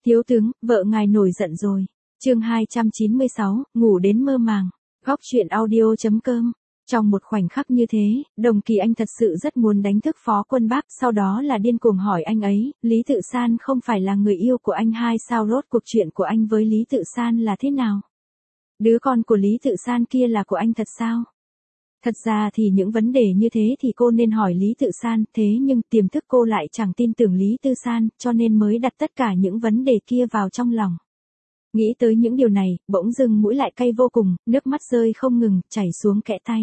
Thiếu tướng, vợ ngài nổi giận rồi. Chương 296, ngủ đến mơ màng. Góc truyện audio.com. Trong một khoảnh khắc như thế, Đồng Kỳ Anh thật sự rất muốn đánh thức Phó Quân Bác, sau đó là điên cuồng hỏi anh ấy, Lý Tự San không phải là người yêu của anh hay sao, rốt cuộc chuyện của anh với Lý Tự San là thế nào? Đứa con của Lý Tự San kia là của anh thật sao? Thật ra thì những vấn đề như thế thì cô nên hỏi Lý Tự San, thế nhưng tiềm thức cô lại chẳng tin tưởng Lý Tự San, cho nên mới đặt tất cả những vấn đề kia vào trong lòng. Nghĩ tới những điều này, bỗng dưng mũi lại cay vô cùng, nước mắt rơi không ngừng, chảy xuống kẽ tay.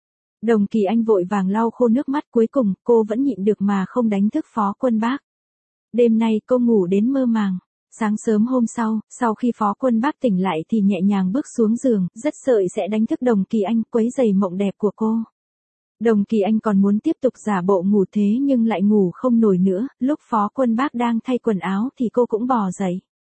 Đồng Kỳ Anh vội vàng lau khô nước mắt, cuối cùng, cô vẫn nhịn được mà không đánh thức Phó Quân Bác. Đêm nay cô ngủ đến mơ màng. Sáng sớm hôm sau khi Phó Quân Bác tỉnh lại thì nhẹ nhàng bước xuống giường, rất sợ sẽ đánh thức Đồng Kỳ Anh, quấy rầy mộng đẹp của cô. Đồng Kỳ Anh còn muốn tiếp tục giả bộ ngủ thế nhưng lại ngủ không nổi nữa, lúc Phó Quân Bác đang thay quần áo thì cô cũng bò dậy.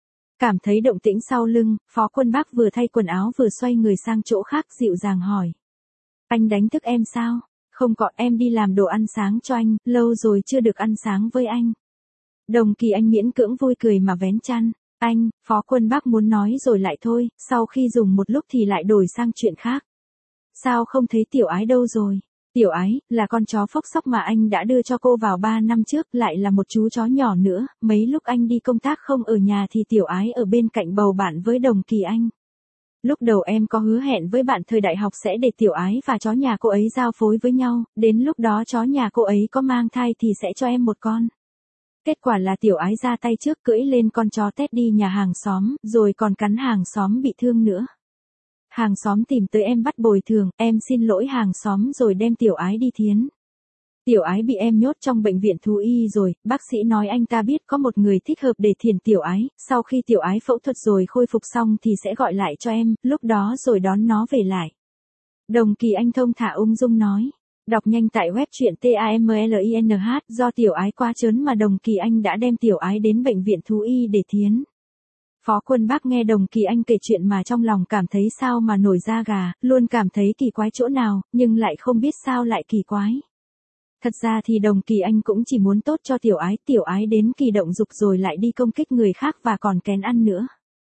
Cảm thấy động tĩnh sau lưng, Phó Quân Bác vừa thay quần áo vừa xoay người sang chỗ khác dịu dàng hỏi. Anh đánh thức em sao? Không có, em đi làm đồ ăn sáng cho anh, lâu rồi chưa được ăn sáng với anh. Đồng Kỳ Anh miễn cưỡng vui cười mà vén chăn. Anh, Phó Quân Bác muốn nói rồi lại thôi, sau khi dùng một lúc thì lại đổi sang chuyện khác. Sao không thấy Tiểu Ái đâu rồi? Tiểu Ái, là con chó phốc sóc mà anh đã đưa cho cô vào 3 năm trước, lại là một chú chó nhỏ nữa, mấy lúc anh đi công tác không ở nhà thì Tiểu Ái ở bên cạnh bầu bạn với Đồng Kỳ Anh. Lúc đầu em có hứa hẹn với bạn thời đại học sẽ để Tiểu Ái và chó nhà cô ấy giao phối với nhau, đến lúc đó chó nhà cô ấy có mang thai thì sẽ cho em một con. Kết quả là Tiểu Ái ra tay trước cưỡi lên con chó Teddy nhà hàng xóm, rồi còn cắn hàng xóm bị thương nữa. Hàng xóm tìm tới em bắt bồi thường, em xin lỗi hàng xóm rồi đem Tiểu Ái đi thiến. Tiểu Ái bị em nhốt trong bệnh viện thú y rồi, bác sĩ nói anh ta biết có một người thích hợp để thiền Tiểu Ái, sau khi Tiểu Ái phẫu thuật rồi khôi phục xong thì sẽ gọi lại cho em, lúc đó rồi đón nó về lại. Đồng Kỳ Anh thông thả ung dung nói. Đọc nhanh tại web truyện TAMLINH, do Tiểu Ái quá trớn mà Đồng Kỳ Anh đã đem Tiểu Ái đến bệnh viện thú y để thiến. Phó Quân Bác nghe Đồng Kỳ Anh kể chuyện mà trong lòng cảm thấy sao mà nổi da gà, luôn cảm thấy kỳ quái chỗ nào, nhưng lại không biết sao lại kỳ quái. Thật ra thì Đồng Kỳ Anh cũng chỉ muốn tốt cho Tiểu Ái đến kỳ động dục rồi lại đi công kích người khác và còn kén ăn nữa.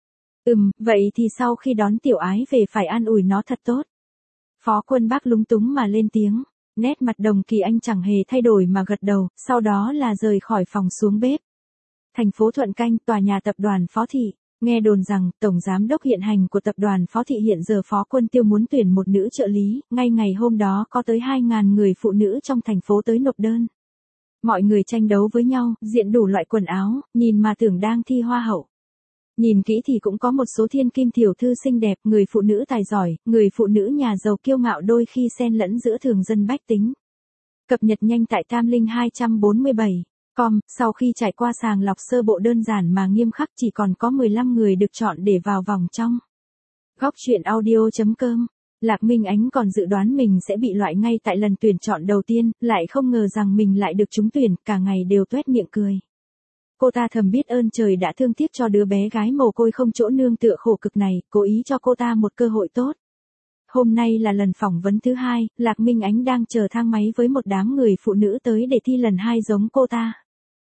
Vậy thì sau khi đón Tiểu Ái về phải an ủi nó thật tốt. Phó Quân Bác lúng túng mà lên tiếng. Nét mặt Đồng Kỳ Anh chẳng hề thay đổi mà gật đầu, sau đó là rời khỏi phòng xuống bếp. Thành phố Thuận Canh, tòa nhà tập đoàn Phó Thị. Nghe đồn rằng, tổng giám đốc hiện hành của tập đoàn Phó Thị hiện giờ Phó Quân Tiêu muốn tuyển một nữ trợ lý, ngay ngày hôm đó có tới 2.000 người phụ nữ trong thành phố tới nộp đơn. Mọi người tranh đấu với nhau, diện đủ loại quần áo, nhìn mà tưởng đang thi hoa hậu. Nhìn kỹ thì cũng có một số thiên kim tiểu thư xinh đẹp, người phụ nữ tài giỏi, người phụ nữ nhà giàu kiêu ngạo đôi khi xen lẫn giữa thường dân bách tính. Cập nhật nhanh tại Tamlinh 247.com, sau khi trải qua sàng lọc sơ bộ đơn giản mà nghiêm khắc chỉ còn có 15 người được chọn để vào vòng trong. Góc truyện audio.com. Lạc Minh Ánh còn dự đoán mình sẽ bị loại ngay tại lần tuyển chọn đầu tiên, lại không ngờ rằng mình lại được trúng tuyển, cả ngày đều toét miệng cười. Cô ta thầm biết ơn trời đã thương tiếc cho đứa bé gái mồ côi không chỗ nương tựa khổ cực này, cố ý cho cô ta một cơ hội tốt. Hôm nay là lần phỏng vấn thứ 2, Lạc Minh Ánh đang chờ thang máy với một đám người phụ nữ tới để thi lần 2 giống cô ta.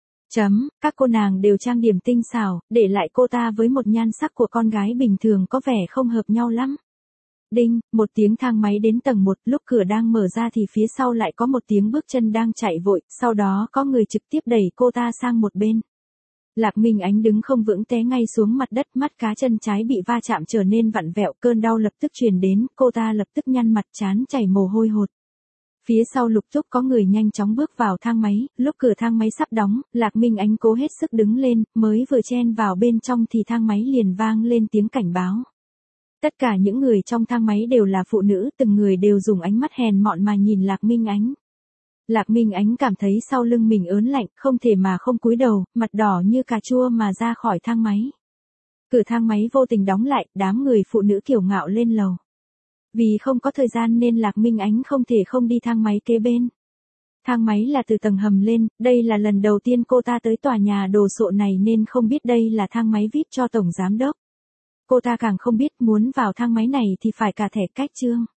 Các cô nàng đều trang điểm tinh xảo, để lại cô ta với một nhan sắc của con gái bình thường có vẻ không hợp nhau lắm. Đinh, một tiếng thang máy đến tầng 1, lúc cửa đang mở ra thì phía sau lại có một tiếng bước chân đang chạy vội, sau đó có người trực tiếp đẩy cô ta sang một bên. Lạc Minh Ánh đứng không vững té ngay xuống mặt đất, mắt cá chân trái bị va chạm trở nên vặn vẹo, cơn đau lập tức truyền đến, cô ta lập tức nhăn mặt trán chảy mồ hôi hột. Phía sau lục túc có người nhanh chóng bước vào thang máy, lúc cửa thang máy sắp đóng, Lạc Minh Ánh cố hết sức đứng lên, mới vừa chen vào bên trong thì thang máy liền vang lên tiếng cảnh báo. Tất cả những người trong thang máy đều là phụ nữ, từng người đều dùng ánh mắt hèn mọn mà nhìn Lạc Minh Ánh. Lạc Minh Ánh cảm thấy sau lưng mình ớn lạnh, không thể mà không cúi đầu, mặt đỏ như cà chua mà ra khỏi thang máy. Cửa thang máy vô tình đóng lại, đám người phụ nữ kiêu ngạo lên lầu. Vì không có thời gian nên Lạc Minh Ánh không thể không đi thang máy kế bên. Thang máy là từ tầng hầm lên, đây là lần đầu tiên cô ta tới tòa nhà đồ sộ này nên không biết đây là thang máy VIP cho tổng giám đốc. Cô ta càng không biết muốn vào thang máy này thì phải cả thẻ cách trương.